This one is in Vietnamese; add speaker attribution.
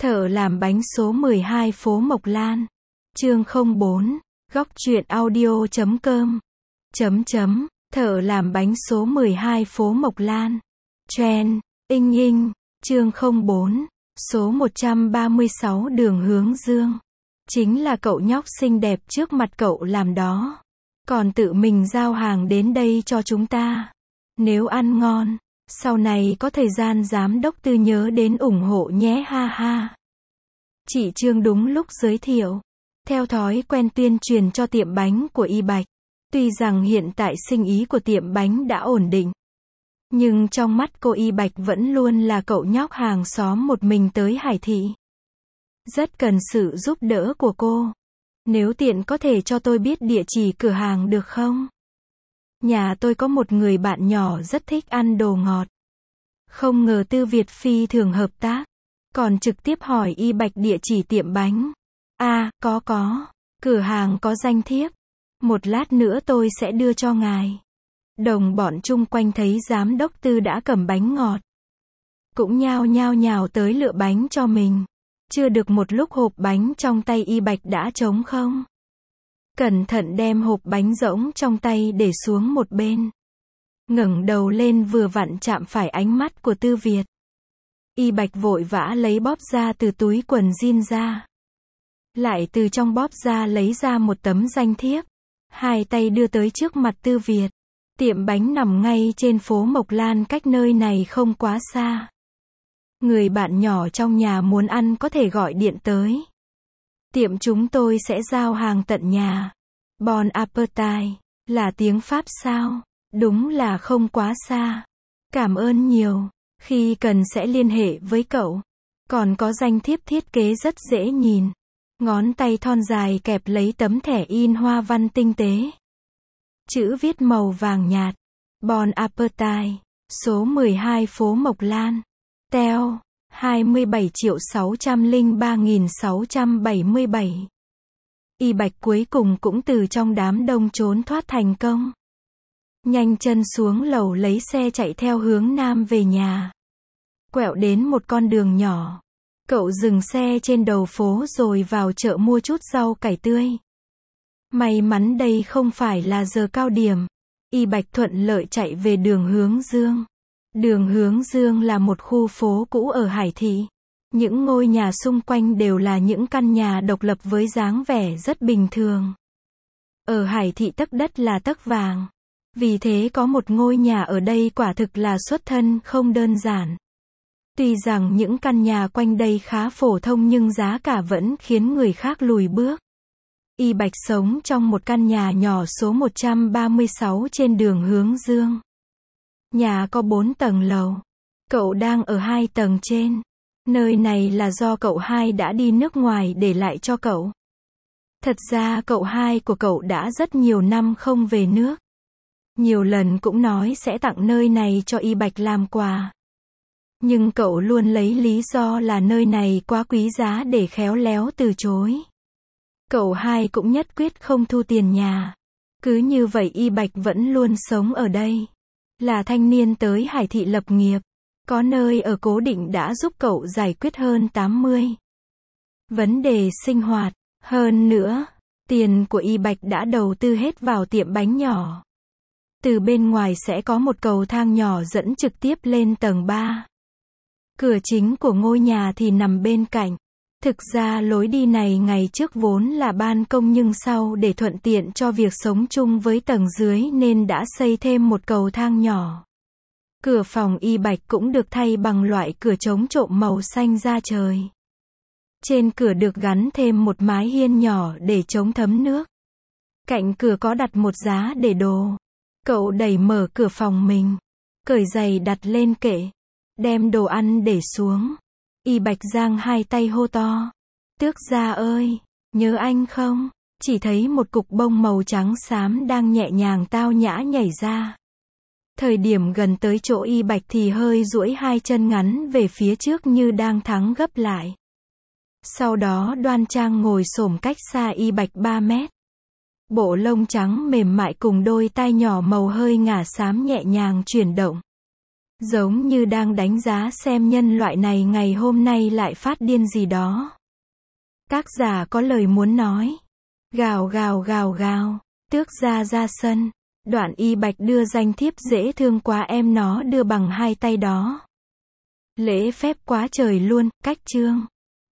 Speaker 1: Thợ làm bánh số 12 phố Mộc Lan. Chương 04. Góc truyện audio.com. Thợ làm bánh số 12 phố Mộc Lan. Trend. Inh. Chương 04. Số 136 đường hướng dương. Chính là cậu nhóc xinh đẹp trước mặt cậu làm đó. Còn tự mình giao hàng đến đây cho chúng ta. Nếu ăn ngon, sau này có thời gian giám đốc Tư nhớ đến ủng hộ nhé ha ha. Chị Trương đúng lúc giới thiệu. Theo thói quen tuyên truyền cho tiệm bánh của Y Bạch. Tuy rằng hiện tại sinh ý của tiệm bánh đã ổn định. Nhưng trong mắt cô Y Bạch vẫn luôn là cậu nhóc hàng xóm một mình tới Hải Thị. Rất cần sự giúp đỡ của cô. Nếu tiện có thể cho tôi biết địa chỉ cửa hàng được không? Nhà tôi có một người bạn nhỏ rất thích ăn đồ ngọt. Không ngờ Tư Việt phi thường hợp tác. Còn trực tiếp hỏi Y Bạch địa chỉ tiệm bánh. Có. Cửa hàng có danh thiếp. Một lát nữa tôi sẽ đưa cho ngài. Đồng bọn chung quanh thấy giám đốc Tư đã cầm bánh ngọt. Cũng nhao tới lựa bánh cho mình. Chưa được một lúc hộp bánh trong tay Y Bạch đã trống không. Cẩn thận đem hộp bánh rỗng trong tay để xuống một bên. Ngẩng đầu lên vừa vặn chạm phải ánh mắt của Tư Việt. Y Bạch vội vã lấy bóp ra từ túi quần jean ra. Lại từ trong bóp ra lấy ra một tấm danh thiếp. Hai tay đưa tới trước mặt Tư Việt. Tiệm bánh nằm ngay trên phố Mộc Lan cách nơi này không quá xa. Người bạn nhỏ trong nhà muốn ăn có thể gọi điện tới. Tiệm chúng tôi sẽ giao hàng tận nhà. Bon appetit, là tiếng Pháp sao? Đúng là không quá xa. Cảm ơn nhiều. Khi cần sẽ liên hệ với cậu. Còn có danh thiếp thiết kế rất dễ nhìn. Ngón tay thon dài kẹp lấy tấm thẻ in hoa văn tinh tế. Chữ viết màu vàng nhạt. Bon appetit, số 12 phố Mộc Lan. Teo, 27.603.677. Y Bạch cuối cùng cũng từ trong đám đông trốn thoát thành công. Nhanh chân xuống lầu lấy xe chạy theo hướng nam về nhà. Quẹo đến một con đường nhỏ. Cậu dừng xe trên đầu phố rồi vào chợ mua chút rau cải tươi. May mắn đây không phải là giờ cao điểm. Y Bạch thuận lợi chạy về đường hướng dương. Đường hướng dương là một khu phố cũ ở Hải Thị. Những ngôi nhà xung quanh đều là những căn nhà độc lập với dáng vẻ rất bình thường. Ở Hải Thị tấc đất là tấc vàng. Vì thế có một ngôi nhà ở đây quả thực là xuất thân không đơn giản. Tuy rằng những căn nhà quanh đây khá phổ thông nhưng giá cả vẫn khiến người khác lùi bước. Y Bạch sống trong một căn nhà nhỏ số 136 trên đường hướng dương. Nhà có 4 tầng lầu. Cậu đang ở 2 tầng trên. Nơi này là do cậu hai đã đi nước ngoài để lại cho cậu. Thật ra cậu hai của cậu đã rất nhiều năm không về nước. Nhiều lần cũng nói sẽ tặng nơi này cho Y Bạch làm quà. Nhưng cậu luôn lấy lý do là nơi này quá quý giá để khéo léo từ chối. Cậu hai cũng nhất quyết không thu tiền nhà. Cứ như vậy Y Bạch vẫn luôn sống ở đây. Là thanh niên tới Hải Thị lập nghiệp. Có nơi ở cố định đã giúp cậu giải quyết hơn 80 vấn đề sinh hoạt. Hơn nữa, tiền của Y Bạch đã đầu tư hết vào tiệm bánh nhỏ. Từ bên ngoài sẽ có một cầu thang nhỏ dẫn trực tiếp lên tầng 3. Cửa chính của ngôi nhà thì nằm bên cạnh. Thực ra lối đi này ngày trước vốn là ban công nhưng sau để thuận tiện cho việc sống chung với tầng dưới nên đã xây thêm một cầu thang nhỏ. Cửa phòng Y Bạch cũng được thay bằng loại cửa chống trộm màu xanh da trời. Trên cửa được gắn thêm một mái hiên nhỏ để chống thấm nước. Cạnh cửa có đặt một giá để đồ. Cậu đẩy mở cửa phòng mình. Cởi giày đặt lên kệ. Đem đồ ăn để xuống. Y Bạch giang hai tay hô to. Tước gia ơi, nhớ anh không? Chỉ thấy một cục bông màu trắng xám đang nhẹ nhàng tao nhã nhảy ra. Thời điểm gần tới chỗ Y Bạch thì hơi duỗi hai chân ngắn về phía trước như đang thắng gấp lại. Sau đó đoan trang ngồi xổm cách xa Y Bạch 3 mét. Bộ lông trắng mềm mại cùng đôi tai nhỏ màu hơi ngả xám nhẹ nhàng chuyển động. Giống như đang đánh giá xem nhân loại này ngày hôm nay lại phát điên gì đó. Tác giả có lời muốn nói. Gào gào gào gào. Tước gia ra sân. Đoạn Y Bạch đưa danh thiếp dễ thương quá em nó đưa bằng hai tay đó. Lễ phép quá trời luôn, cách chương.